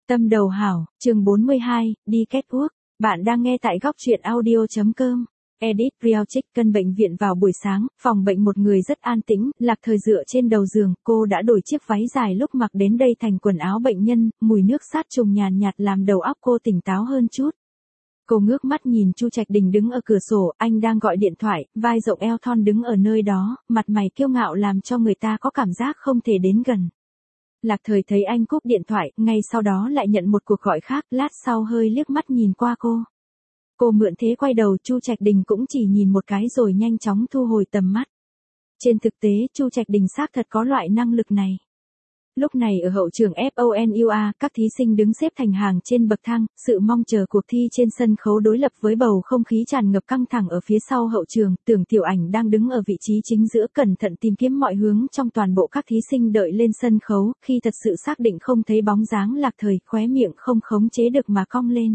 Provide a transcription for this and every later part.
Tâm đầu hảo, chương 42, đi catwalk. Bạn đang nghe tại góc truyện audio.com. Edit Real Chicken bệnh viện vào buổi sáng, phòng bệnh một người rất an tĩnh, Lạc Thời dựa trên đầu giường, cô đã đổi chiếc váy dài lúc mặc đến đây thành quần áo bệnh nhân, mùi nước sát trùng nhàn nhạt làm đầu óc cô tỉnh táo hơn chút. Cô ngước mắt nhìn Chu Trạch Đình đứng ở cửa sổ, anh đang gọi điện thoại, vai rộng eo thon đứng ở nơi đó, mặt mày kiêu ngạo làm cho người ta có cảm giác không thể đến gần. Lạc Thời thấy anh cúp điện thoại, ngay sau đó lại nhận một cuộc gọi khác, lát sau hơi liếc mắt nhìn qua cô. Cô mượn thế quay đầu, Chu Trạch Đình cũng chỉ nhìn một cái rồi nhanh chóng thu hồi tầm mắt. Trên thực tế, Chu Trạch Đình xác thật có loại năng lực này. Lúc này ở hậu trường FONUA, các thí sinh đứng xếp thành hàng trên bậc thang, sự mong chờ cuộc thi trên sân khấu đối lập với bầu không khí tràn ngập căng thẳng ở phía sau hậu trường, Tưởng Tiểu Ảnh đang đứng ở vị trí chính giữa cẩn thận tìm kiếm mọi hướng trong toàn bộ các thí sinh đợi lên sân khấu, khi thật sự xác định không thấy bóng dáng Lạc Thời, khóe miệng không khống chế được mà cong lên.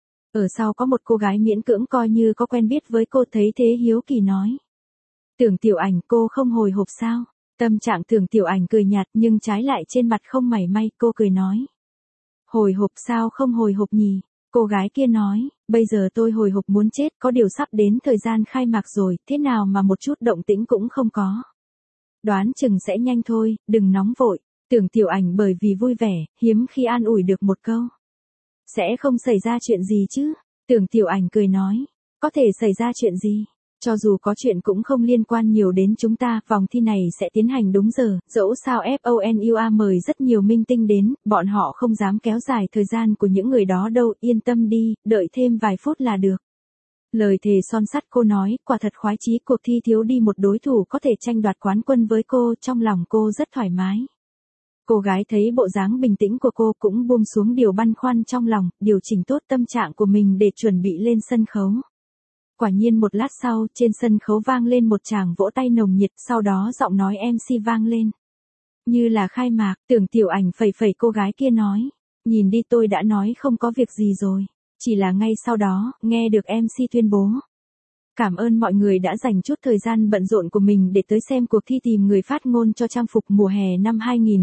Ở sau có một cô gái miễn cưỡng coi như có quen biết với cô, thấy thế hiếu kỳ nói. Tưởng Tiểu Ảnh, cô không hồi hộp sao? Tâm trạng Tưởng Tiểu Ảnh cười nhạt nhưng trái lại trên mặt không mảy may, cô cười nói. Hồi hộp sao không hồi hộp nhỉ? Cô gái kia nói, bây giờ tôi hồi hộp muốn chết, có điều sắp đến thời gian khai mạc rồi, thế nào mà một chút động tĩnh cũng không có. Đoán chừng sẽ nhanh thôi, đừng nóng vội. Tưởng Tiểu Ảnh bởi vì vui vẻ, hiếm khi an ủi được một câu. Sẽ không xảy ra chuyện gì chứ? Tưởng Tiểu Ảnh cười nói, có thể xảy ra chuyện gì? Cho dù có chuyện cũng không liên quan nhiều đến chúng ta, vòng thi này sẽ tiến hành đúng giờ, dẫu sao FONUA mời rất nhiều minh tinh đến, bọn họ không dám kéo dài thời gian của những người đó đâu, yên tâm đi, đợi thêm vài phút là được. Lời thề son sắt cô nói, quả thật khoái chí, cuộc thi thiếu đi một đối thủ có thể tranh đoạt quán quân với cô, trong lòng cô rất thoải mái. Cô gái thấy bộ dáng bình tĩnh của cô cũng buông xuống điều băn khoăn trong lòng, điều chỉnh tốt tâm trạng của mình để chuẩn bị lên sân khấu. Quả nhiên một lát sau, trên sân khấu vang lên một tràng vỗ tay nồng nhiệt, sau đó giọng nói MC vang lên. Như là khai mạc, Tưởng Tiểu Ảnh phẩy phẩy cô gái kia nói. Nhìn đi, tôi đã nói không có việc gì rồi. Chỉ là ngay sau đó, nghe được MC tuyên bố. Cảm ơn mọi người đã dành chút thời gian bận rộn của mình để tới xem cuộc thi tìm người phát ngôn cho trang phục mùa hè năm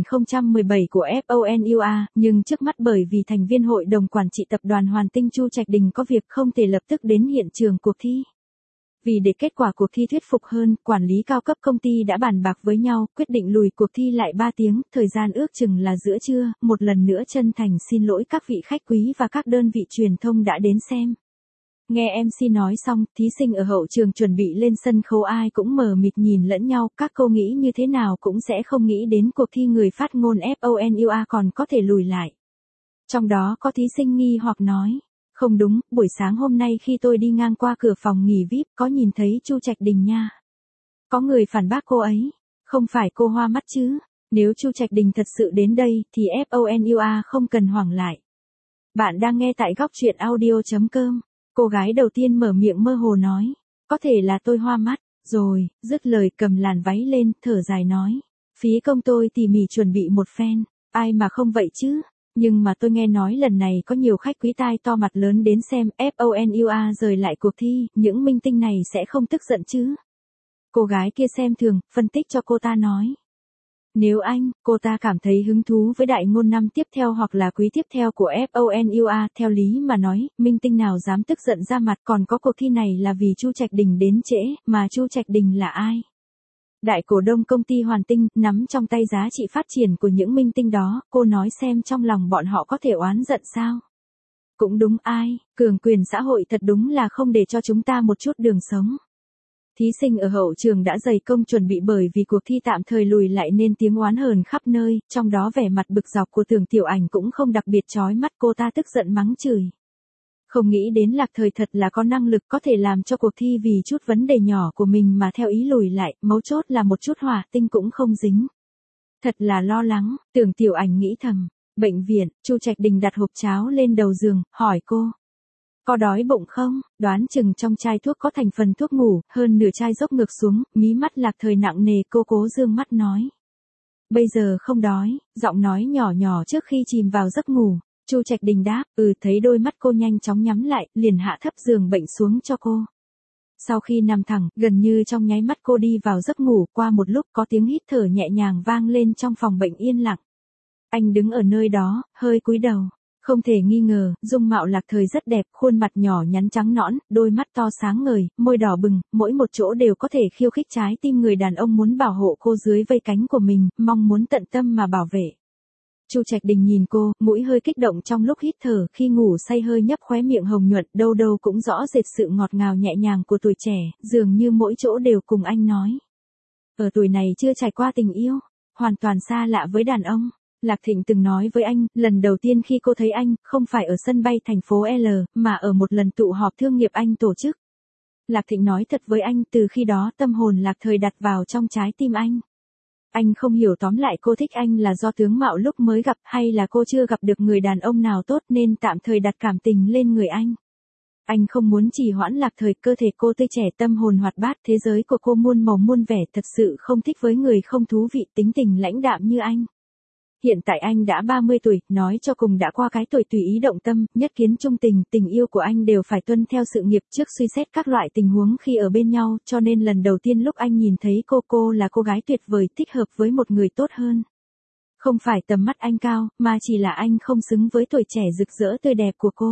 2017 của FONUA, nhưng trước mắt bởi vì thành viên hội đồng quản trị tập đoàn Hoàn Tinh Chu Trạch Đình có việc không thể lập tức đến hiện trường cuộc thi. Vì để kết quả cuộc thi thuyết phục hơn, quản lý cao cấp công ty đã bàn bạc với nhau, quyết định lùi cuộc thi lại 3 tiếng, thời gian ước chừng là giữa trưa, một lần nữa chân thành xin lỗi các vị khách quý và các đơn vị truyền thông đã đến xem. Nghe MC nói xong, thí sinh ở hậu trường chuẩn bị lên sân khấu ai cũng mờ mịt nhìn lẫn nhau, các cô nghĩ như thế nào cũng sẽ không nghĩ đến cuộc thi người phát ngôn FONUA còn có thể lùi lại. Trong đó có thí sinh nghi hoặc nói, không đúng, buổi sáng hôm nay khi tôi đi ngang qua cửa phòng nghỉ VIP có nhìn thấy Chu Trạch Đình nha. Có người phản bác cô ấy, không phải cô hoa mắt chứ, nếu Chu Trạch Đình thật sự đến đây thì FONUA không cần hoảng lại. Bạn đang nghe tại góc truyện audio.com. Cô gái đầu tiên mở miệng mơ hồ nói, có thể là tôi hoa mắt, rồi, dứt lời cầm làn váy lên, thở dài nói, phí công tôi tỉ mỉ chuẩn bị một phen, ai mà không vậy chứ, nhưng mà tôi nghe nói lần này có nhiều khách quý tai to mặt lớn đến xem, FONUA rời lại cuộc thi, những minh tinh này sẽ không tức giận chứ. Cô gái kia xem thường, phân tích cho cô ta nói. Nếu cô ta cảm thấy hứng thú với đại ngôn năm tiếp theo hoặc là quý tiếp theo của FONUA, theo lý mà nói, minh tinh nào dám tức giận ra mặt, còn có cuộc thi này là vì Chu Trạch Đình đến trễ, mà Chu Trạch Đình là ai? Đại cổ đông công ty Hoàn Tinh, nắm trong tay giá trị phát triển của những minh tinh đó, cô nói xem trong lòng bọn họ có thể oán giận sao? Cũng đúng, cường quyền xã hội thật đúng là không để cho chúng ta một chút đường sống. Thí sinh ở hậu trường đã dày công chuẩn bị bởi vì cuộc thi tạm thời lùi lại nên tiếng oán hờn khắp nơi, trong đó vẻ mặt bực dọc của Tưởng Tiểu Ảnh cũng không đặc biệt chói mắt, cô ta tức giận mắng chửi. Không nghĩ đến Lạc Thời thật là có năng lực có thể làm cho cuộc thi vì chút vấn đề nhỏ của mình mà theo ý lùi lại, mấu chốt là một chút hỏa tinh cũng không dính. Thật là lo lắng, Tưởng Tiểu Ảnh nghĩ thầm. Bệnh viện, Chu Trạch Đình đặt hộp cháo lên đầu giường, hỏi cô. Có đói bụng không? Đoán chừng trong chai thuốc có thành phần thuốc ngủ, hơn nửa chai dốc ngược xuống, mí mắt Lạc Thời nặng nề, cô cố dương mắt nói. Bây giờ không đói, giọng nói nhỏ nhỏ trước khi chìm vào giấc ngủ. Chu Trạch Đình đáp, thấy đôi mắt cô nhanh chóng nhắm lại, liền hạ thấp giường bệnh xuống cho cô. Sau khi nằm thẳng, gần như trong nháy mắt cô đi vào giấc ngủ, qua một lúc có tiếng hít thở nhẹ nhàng vang lên trong phòng bệnh yên lặng. Anh đứng ở nơi đó, hơi cúi đầu. Không thể nghi ngờ, dung mạo Lạc Thời rất đẹp, khuôn mặt nhỏ nhắn trắng nõn, đôi mắt to sáng ngời, môi đỏ bừng, mỗi một chỗ đều có thể khiêu khích trái tim người đàn ông muốn bảo hộ cô dưới vây cánh của mình, mong muốn tận tâm mà bảo vệ. Chu Trạch Đình nhìn cô, mũi hơi kích động trong lúc hít thở, khi ngủ say hơi nhấp khóe miệng hồng nhuận, đâu đâu cũng rõ rệt sự ngọt ngào nhẹ nhàng của tuổi trẻ, dường như mỗi chỗ đều cùng anh nói. Ở tuổi này chưa trải qua tình yêu, hoàn toàn xa lạ với đàn ông. Lạc Thịnh từng nói với anh, lần đầu tiên khi cô thấy anh, không phải ở sân bay thành phố L, mà ở một lần tụ họp thương nghiệp anh tổ chức. Lạc Thịnh nói thật với anh, từ khi đó tâm hồn Lạc Thời đặt vào trong trái tim anh. Anh không hiểu tóm lại cô thích anh là do tướng mạo lúc mới gặp hay là cô chưa gặp được người đàn ông nào tốt nên tạm thời đặt cảm tình lên người anh. Anh không muốn trì hoãn Lạc Thời, cơ thể cô tươi trẻ tâm hồn hoạt bát, thế giới của cô muôn màu muôn vẻ, thật sự không thích với người không thú vị, tính tình lãnh đạm như anh. Hiện tại anh đã 30 tuổi, nói cho cùng đã qua cái tuổi tùy ý động tâm, nhất kiến chung tình, tình yêu của anh đều phải tuân theo sự nghiệp trước suy xét các loại tình huống khi ở bên nhau, cho nên lần đầu tiên lúc anh nhìn thấy cô là cô gái tuyệt vời, thích hợp với một người tốt hơn. Không phải tầm mắt anh cao, mà chỉ là anh không xứng với tuổi trẻ rực rỡ tươi đẹp của cô.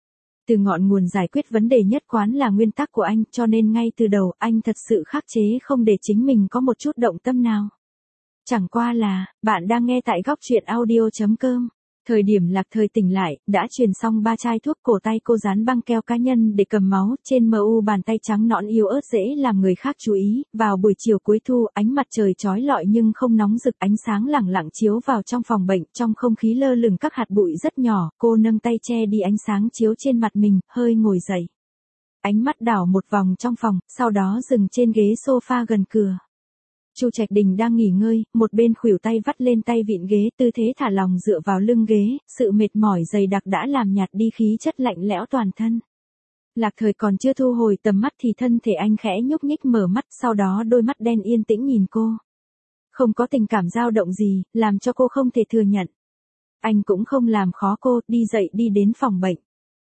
Từ ngọn nguồn giải quyết vấn đề nhất quán là nguyên tắc của anh, cho nên ngay từ đầu anh thật sự khắc chế không để chính mình có một chút động tâm nào. Chẳng qua là, bạn đang nghe tại góc truyện audio.com. Thời điểm Lạc Thời tỉnh lại, đã truyền xong 3 chai thuốc, cổ tay cô dán băng keo cá nhân để cầm máu, trên mu bàn tay trắng nõn yếu ớt dễ làm người khác chú ý. Vào buổi chiều cuối thu, ánh mặt trời chói lọi nhưng không nóng rực, ánh sáng lẳng lặng chiếu vào trong phòng bệnh, trong không khí lơ lửng các hạt bụi rất nhỏ, cô nâng tay che đi ánh sáng chiếu trên mặt mình, hơi ngồi dậy. Ánh mắt đảo một vòng trong phòng, sau đó dừng trên ghế sofa gần cửa. Chu Trạch Đình đang nghỉ ngơi, một bên khuỷu tay vắt lên tay vịn ghế, tư thế thả lòng dựa vào lưng ghế, sự mệt mỏi dày đặc đã làm nhạt đi khí chất lạnh lẽo toàn thân. Lạc Thời còn chưa thu hồi tầm mắt thì thân thể anh khẽ nhúc nhích mở mắt, sau đó đôi mắt đen yên tĩnh nhìn cô. Không có tình cảm dao động gì, làm cho cô không thể thừa nhận. Anh cũng không làm khó cô, đi dậy đi đến phòng bệnh.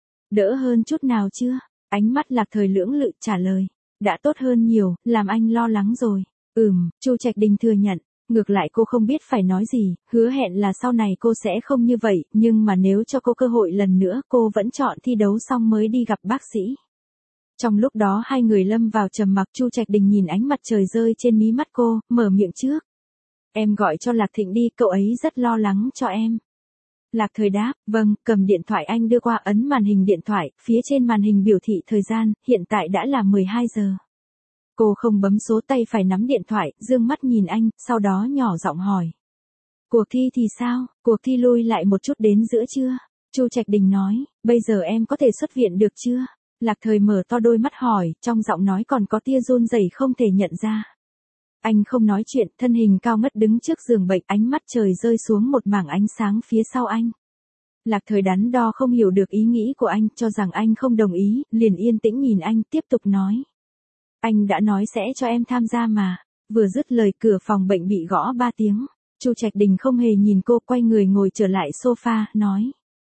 Đỡ hơn chút nào chưa? Ánh mắt Lạc Thời lưỡng lự trả lời. Đã tốt hơn nhiều, làm anh lo lắng rồi. Chu Trạch Đình thừa nhận, ngược lại cô không biết phải nói gì, hứa hẹn là sau này cô sẽ không như vậy, nhưng mà nếu cho cô cơ hội lần nữa, cô vẫn chọn thi đấu xong mới đi gặp bác sĩ. Trong lúc đó hai người lâm vào trầm mặc, Chu Trạch Đình nhìn ánh mặt trời rơi trên mí mắt cô, mở miệng trước. Em gọi cho Lạc Thịnh đi, cậu ấy rất lo lắng cho em. Lạc Thời đáp, vâng, cầm điện thoại anh đưa qua, ấn màn hình điện thoại, phía trên màn hình biểu thị thời gian, hiện tại đã là 12 giờ. Cô không bấm số, tay phải nắm điện thoại, dương mắt nhìn anh, sau đó nhỏ giọng hỏi. Cuộc thi thì sao, cuộc thi lui lại một chút đến giữa trưa? Chu Trạch Đình nói, bây giờ em có thể xuất viện được chưa? Lạc Thời mở to đôi mắt hỏi, trong giọng nói còn có tia run rẩy không thể nhận ra. Anh không nói chuyện, thân hình cao ngất đứng trước giường bệnh, ánh mắt trời rơi xuống một mảng ánh sáng phía sau anh. Lạc Thời đắn đo không hiểu được ý nghĩ của anh, cho rằng anh không đồng ý, liền yên tĩnh nhìn anh, tiếp tục nói. Anh đã nói sẽ cho em tham gia mà. Vừa dứt lời, cửa phòng bệnh bị gõ 3 tiếng. Chu Trạch Đình không hề nhìn cô, quay người ngồi trở lại sofa, nói.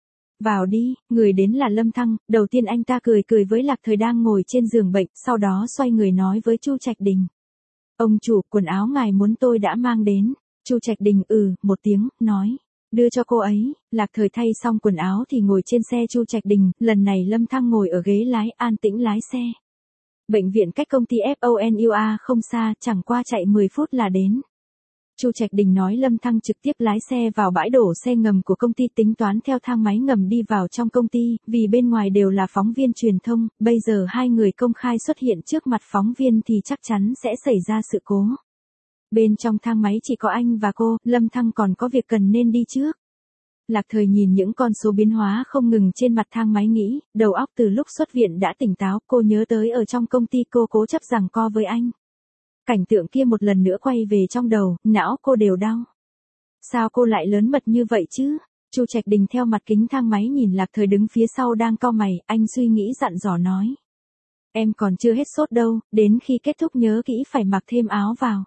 Vào đi, người đến là Lâm Thăng. Đầu tiên anh ta cười cười với Lạc Thời đang ngồi trên giường bệnh, sau đó xoay người nói với Chu Trạch Đình. Ông chủ, quần áo ngài muốn tôi đã mang đến. Chu Trạch Đình một tiếng, nói. Đưa cho cô ấy. Lạc Thời thay xong quần áo thì ngồi trên xe Chu Trạch Đình, lần này Lâm Thăng ngồi ở ghế lái, an tĩnh lái xe. Bệnh viện cách công ty FONUA không xa, chẳng qua chạy 10 phút là đến. Chu Trạch Đình nói Lâm Thăng trực tiếp lái xe vào bãi đổ xe ngầm của công ty, tính toán theo thang máy ngầm đi vào trong công ty, vì bên ngoài đều là phóng viên truyền thông, bây giờ hai người công khai xuất hiện trước mặt phóng viên thì chắc chắn sẽ xảy ra sự cố. Bên trong thang máy chỉ có anh và cô, Lâm Thăng còn có việc cần nên đi trước. Lạc Thời nhìn những con số biến hóa không ngừng trên mặt thang máy nghĩ, đầu óc từ lúc xuất viện đã tỉnh táo, cô nhớ tới ở trong công ty cô cố chấp giằng co với anh. Cảnh tượng kia một lần nữa quay về trong đầu, não cô đều đau. Sao cô lại lớn mật như vậy chứ? Chu Trạch Đình theo mặt kính thang máy nhìn Lạc Thời đứng phía sau đang cau mày, anh suy nghĩ dặn dò nói. Em còn chưa hết sốt đâu, đến khi kết thúc nhớ kỹ phải mặc thêm áo vào.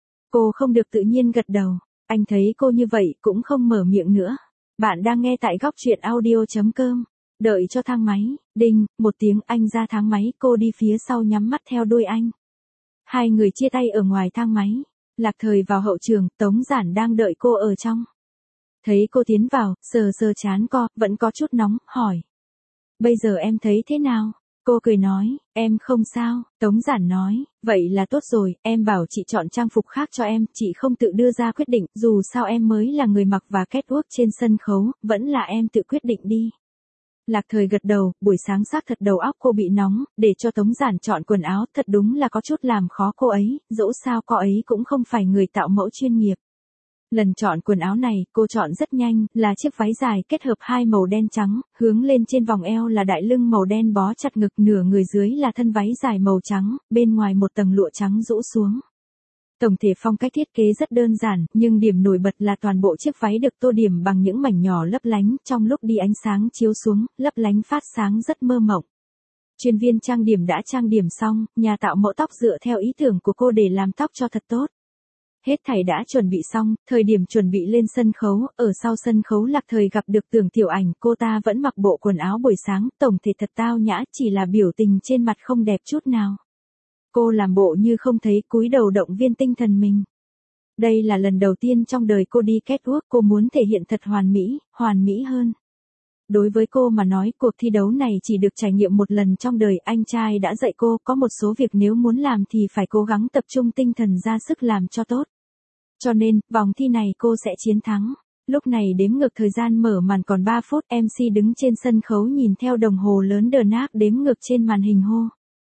Cô không được tự nhiên gật đầu, anh thấy cô như vậy cũng không mở miệng nữa. Bạn đang nghe tại góc truyện audio.com. Đợi cho thang máy, đinh, một tiếng, anh ra thang máy, cô đi phía sau nhắm mắt theo đuôi anh. Hai người chia tay ở ngoài thang máy. Lạc Thời vào hậu trường, Tống Giản đang đợi cô ở trong. Thấy cô tiến vào, sờ sờ trán co, vẫn có chút nóng, hỏi. Bây giờ em thấy thế nào? Cô cười nói, em không sao. Tống Giản nói, vậy là tốt rồi, em bảo chị chọn trang phục khác cho em, chị không tự đưa ra quyết định, dù sao em mới là người mặc và catwalk trên sân khấu, vẫn là em tự quyết định đi. Lạc Thời gật đầu, buổi sáng xác thật đầu óc cô bị nóng, để cho Tống Giản chọn quần áo thật đúng là có chút làm khó cô ấy, dẫu sao cô ấy cũng không phải người tạo mẫu chuyên nghiệp. Lần chọn quần áo này, cô chọn rất nhanh, là chiếc váy dài kết hợp hai màu đen trắng, hướng lên trên vòng eo là đại lưng màu đen bó chặt ngực, nửa người dưới là thân váy dài màu trắng, bên ngoài một tầng lụa trắng rũ xuống. Tổng thể phong cách thiết kế rất đơn giản, nhưng điểm nổi bật là toàn bộ chiếc váy được tô điểm bằng những mảnh nhỏ lấp lánh, trong lúc đi ánh sáng chiếu xuống, lấp lánh phát sáng rất mơ mộng. Chuyên viên trang điểm đã trang điểm xong, nhà tạo mẫu tóc dựa theo ý tưởng của cô để làm tóc cho thật tốt. Hết thảy đã chuẩn bị xong, thời điểm chuẩn bị lên sân khấu, ở sau sân khấu Lạc Thời gặp được Tưởng Tiểu Ảnh, cô ta vẫn mặc bộ quần áo buổi sáng, tổng thể thật tao nhã, chỉ là biểu tình trên mặt không đẹp chút nào. Cô làm bộ như không thấy, cúi đầu động viên tinh thần mình. Đây là lần đầu tiên trong đời cô đi catwalk, cô muốn thể hiện thật hoàn mỹ hơn. Đối với cô mà nói, cuộc thi đấu này chỉ được trải nghiệm một lần trong đời, anh trai đã dạy cô, có một số việc nếu muốn làm thì phải cố gắng tập trung tinh thần ra sức làm cho tốt. Cho nên, vòng thi này cô sẽ chiến thắng. Lúc này đếm ngược thời gian mở màn còn 3 phút, MC đứng trên sân khấu nhìn theo đồng hồ lớn đờ nác đếm ngược trên màn hình hô.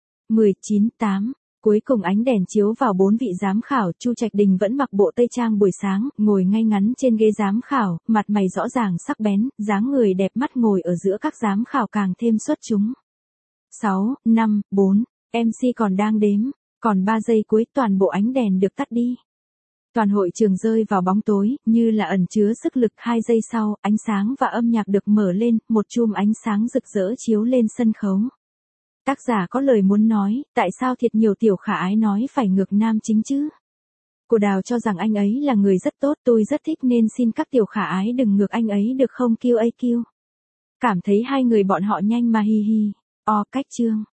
19, 8. Cuối cùng ánh đèn chiếu vào 4 vị giám khảo, Chu Trạch Đình vẫn mặc bộ tây trang buổi sáng, ngồi ngay ngắn trên ghế giám khảo, mặt mày rõ ràng sắc bén, dáng người đẹp mắt, ngồi ở giữa các giám khảo càng thêm xuất chúng. 6, 5, 4. MC còn đang đếm, còn 3 giây cuối toàn bộ ánh đèn được tắt đi. Toàn hội trường rơi vào bóng tối, như là ẩn chứa sức lực. 2 giây sau, ánh sáng và âm nhạc được mở lên, một chùm ánh sáng rực rỡ chiếu lên sân khấu. Tác giả có lời muốn nói, tại sao thiệt nhiều tiểu khả ái nói phải ngược nam chính chứ? Cô Đào cho rằng anh ấy là người rất tốt, tôi rất thích nên xin các tiểu khả ái đừng ngược anh ấy được không QAQ. Cảm thấy hai người bọn họ nhanh mà hi hi. Cách chương.